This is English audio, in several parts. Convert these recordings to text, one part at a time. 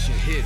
shit hit.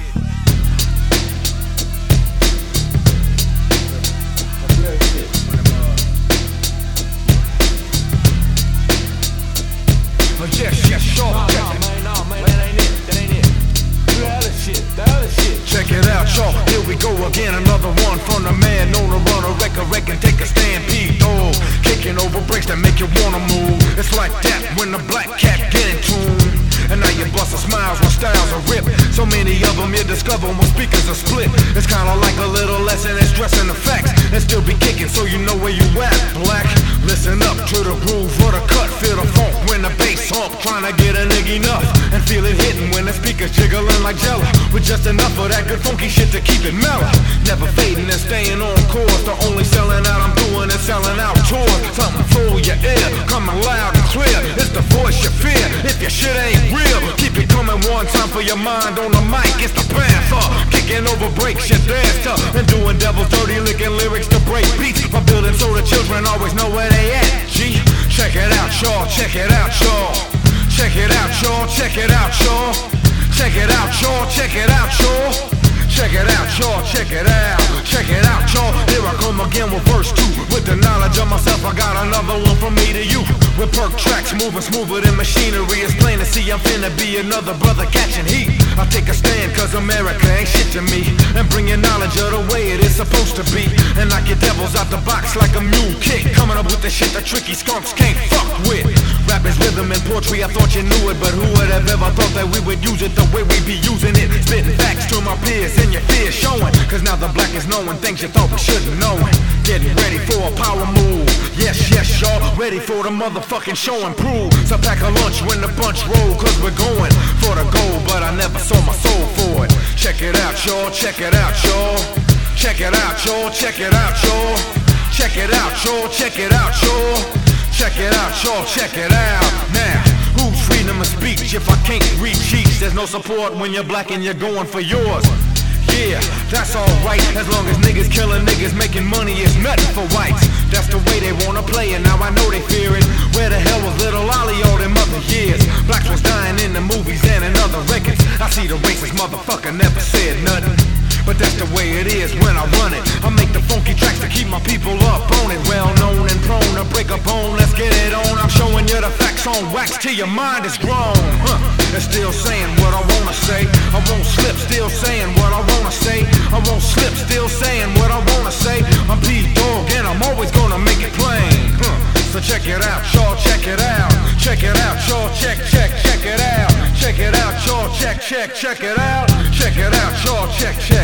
Oh yes, sure. No, man, that ain't it. The other shit. Check it out, y'all. Here we go again, another one from the man known to run a record and take a stampede. Oh, kicking over brakes that make you wanna move. It's like that when the black cat get in tune. And now you bustin' smiles when styles are ripped. So many of them you discover when speakers are split. It's kinda like a little lesson in stressing the facts and still be kicking so you know where you at, black. Listen up to the groove or the cut, feel the funk when the bass hump. Trying to get a nigga enough and feel it hitting when the speakers jiggling like jello. With just enough of that good funky shit to keep it mellow. Never fading and staying on course. The only selling out I'm doing is selling out tours. Something full your ear, coming loud and clear. It's the voice you fear. If your shit ain't real, keep it coming one time for your mind on the mic. It's the panther, kicking over brakes, you dance to, and doing devil's dirty, licking lyrics to break beats. My building so the children always know where they at. G, check it out, y'all. Check it out, y'all. Check it out, y'all. Check it out, y'all. Check it out, y'all. Check it out, y'all. Check it out, y'all. Check it out. Check it out, y'all. Here I come again with verse 2. With the knowledge of myself, I got another one from me to you. With perk tracks moving smoother than machinery. It's plain to see I'm finna be another brother catching heat. I take a stand cause America ain't shit to me. And bring your knowledge of the way it is supposed to be. And knock your devils out the box like a mule kick. Coming up with the shit that tricky skunks can't fuck with. Rap is rhythm and poetry, I thought you knew it. But who would have ever thought that we would use it the way we be using it? Spitting facts to my peers and your fears showing. Cause now the black is knowing things you thought we shouldn't know. Getting ready for a power move. Yes, y'all, ready for the motherfucking show and prove. So pack a lunch when the bunch roll. Cause we're going for the gold, but I never sold my soul for it. Check it out, y'all, check it out, y'all. Check it out, y'all, check it out, y'all. Check it out, y'all, check it out, y'all. Check it out, y'all, check it out. Now, who's freedom of speech if I can't read cheats? There's no support when you're black and you're going for yours. Yeah, that's alright, as long as niggas killing niggas making money is nothing for whites. That's the way they wanna play it, now I know they fear it. Where the hell was little Ollie all them other years? Blacks was dying in the movies and in other records. I see the racist motherfucker never said nothing. But that's the way it is when I run it. I make the funky tracks to keep my people up on it. Well known and prone to break a bone, let's get it on. I'm showing you the facts on wax till your mind is grown. And still saying what I wanna say. I won't slip, still saying what I wanna say. I won't slip, still saying what I wanna say. I'm P-Dog and I'm always gonna make it plain. So check it out, y'all, check it out. Check it out, y'all, check it out. Check it out, y'all, check it out. Check it out, y'all, check